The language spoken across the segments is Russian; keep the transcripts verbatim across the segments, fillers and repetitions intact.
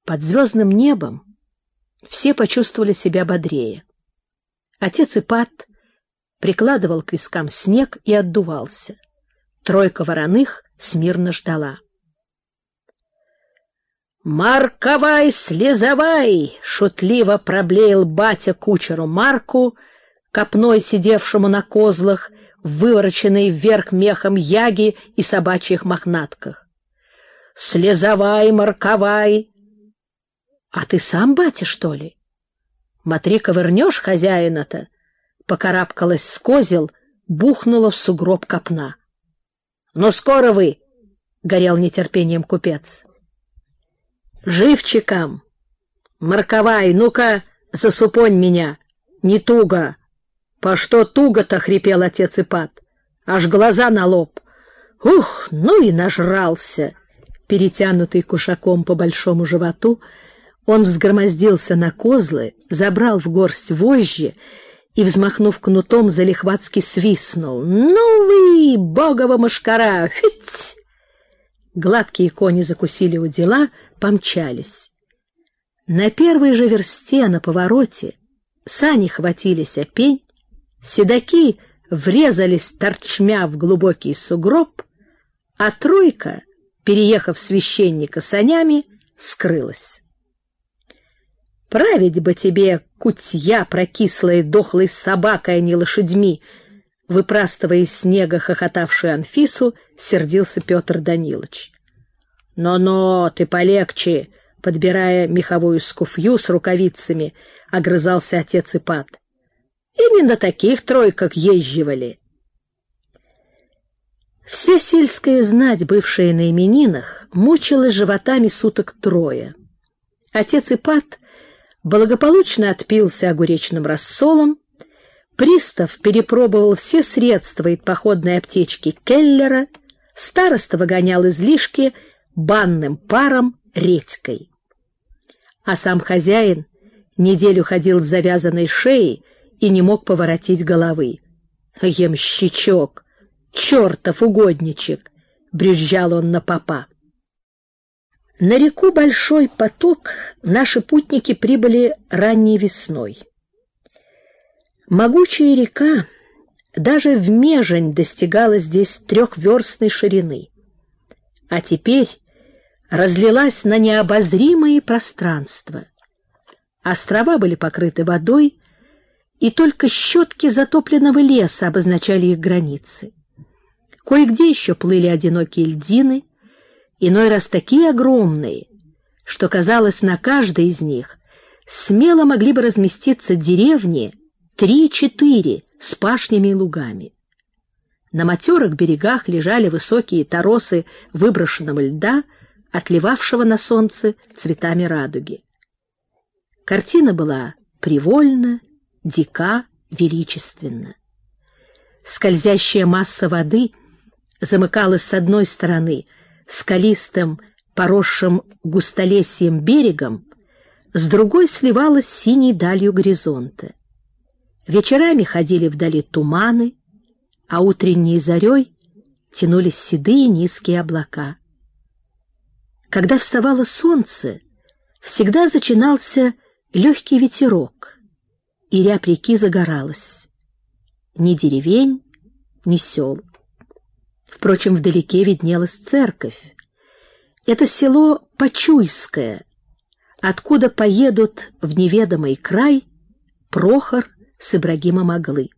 Под звездным небом все почувствовали себя бодрее. Отец Ипат прикладывал к вискам снег и отдувался. Тройка вороных смирно ждала. «Марковай, слезавай!» — шутливо проблеял батя кучеру Марку, копной сидевшему на козлах, вывороченной вверх мехом яги и собачьих мохнатках. «Слезавай, марковай!» «А ты сам, батя, что ли? Смотри, ковырнешь хозяина-то!» Покарабкалась с козел, бухнула в сугроб копна. «Ну, скоро вы!» — горел нетерпением купец. «Живчиком! Марковай, ну-ка, засупонь меня! Не туго!» «По что туго-то?» — хрипел отец Ипат. «Аж глаза на лоб! Ух, ну и нажрался!» Перетянутый кушаком по большому животу, он взгромоздился на козлы, забрал в горсть вожжи и, взмахнув кнутом, залихватски свистнул. «Ну вы, богова мошкара! Фить!» Гладкие кони закусили удила, помчались. На первой же версте на повороте сани хватились о пень, седаки врезались торчмя в глубокий сугроб, а тройка, переехав священника санями, скрылась. «Править бы тебе, кутья прокислая, дохлой собакой, а не лошадьми!» Выпрастывая из снега хохотавшую Анфису, сердился Петр Данилович. «Но-но, ты полегче!» — подбирая меховую скуфью с рукавицами, огрызался отец Ипат. «И не на таких тройках езживали!» Вся сельская знать, бывшая на именинах, мучилась животами суток трое. Отец Ипат благополучно отпился огуречным рассолом, пристав перепробовал все средства из походной аптечки Келлера, староста выгонял излишки банным паром редькой. А сам хозяин неделю ходил с завязанной шеей и не мог поворотить головы. «Ямщичок! Чертов угодничек!» — брюзжал он на попа. На реку Большой Поток наши путники прибыли ранней весной. Могучая река даже в межень достигала здесь трехверстной ширины, а теперь разлилась на необозримые пространства. Острова были покрыты водой, и только щетки затопленного леса обозначали их границы. Кое-где еще плыли одинокие льдины, иной раз такие огромные, что, казалось, на каждой из них смело могли бы разместиться деревни три-четыре с пашнями и лугами. На матерых берегах лежали высокие торосы выброшенного льда, отливавшего на солнце цветами радуги. Картина была привольна, дика, величественна. Скользящая масса воды замыкалась с одной стороны скалистым, поросшим густолесьем берегом, с другой сливалась с синей далью горизонта. Вечерами ходили вдали туманы, а утренней зарей тянулись седые низкие облака. Когда вставало солнце, всегда зачинался легкий ветерок, и рябь реки загоралась. Ни деревень, ни сел. Впрочем, вдалеке виднелась церковь. Это село Почуйское, откуда поедут в неведомый край Прохор с Ибрагимом Оглы.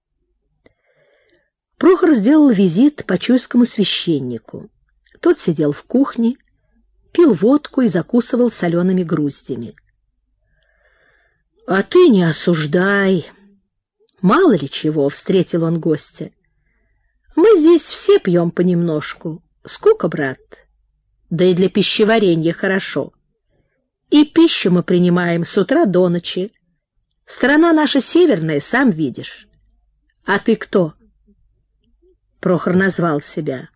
Прохор сделал визит почуйскому священнику. Тот сидел в кухне, пил водку и закусывал солеными груздями. — А ты не осуждай. Мало ли чего, — встретил он гостя. Мы здесь все пьем понемножку. Скука, брат. Да и для пищеварения хорошо. И пищу мы принимаем с утра до ночи. Страна наша северная, сам видишь. А ты кто? Прохор назвал себя.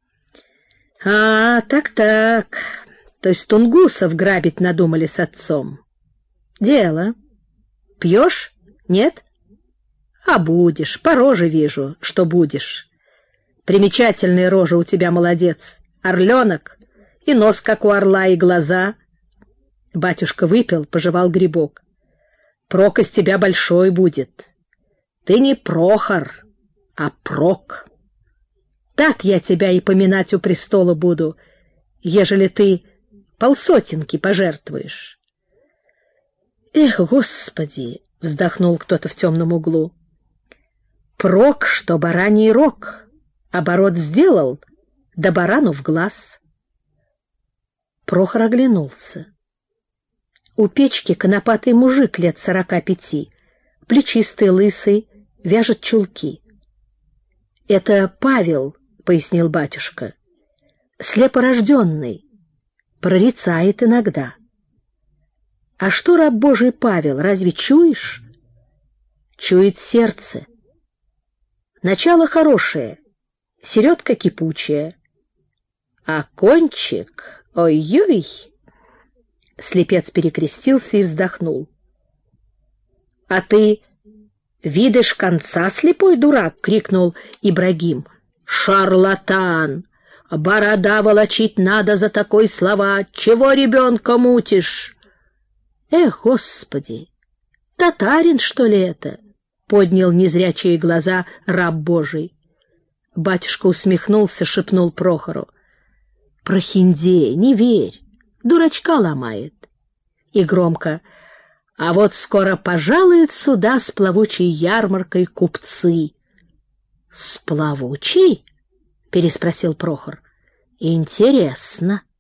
А, так-так. То есть тунгусов грабить надумали с отцом. Дело. Пьешь? Нет? А будешь. По роже вижу, что будешь. Примечательная рожа у тебя, молодец. Орленок, и нос, как у орла, и глаза. Батюшка выпил, пожевал грибок. Прок из тебя большой будет. Ты не Прохор, а Прок. Так я тебя и поминать у престола буду, ежели ты полсотенки пожертвуешь. Эх, Господи! — вздохнул кто-то в темном углу. Прок, что бараний рог, оборот сделал, да барану в глаз. Прохор оглянулся. У печки конопатый мужик лет сорока пяти, плечистый, лысый, вяжет чулки. — Это Павел, — пояснил батюшка, — слепорожденный, прорицает иногда. — А что, раб Божий Павел, разве чуешь? — Чует сердце. Начало хорошее, середка кипучая, а кончик, ой-ой! Слепец перекрестился и вздохнул. — А ты видишь конца, слепой дурак? — крикнул Ибрагим. — Шарлатан! Борода волочить надо за такой слова. Чего ребенка мутишь? — Эх, Господи! Татарин, что ли, это? — поднял незрячие глаза раб Божий. Батюшка усмехнулся, шепнул Прохору. — Прохиндей, не верь, дурачка ломает. И громко: — А вот скоро пожалуют сюда с плавучей ярмаркой купцы. — С плавучей? — переспросил Прохор. — Интересно.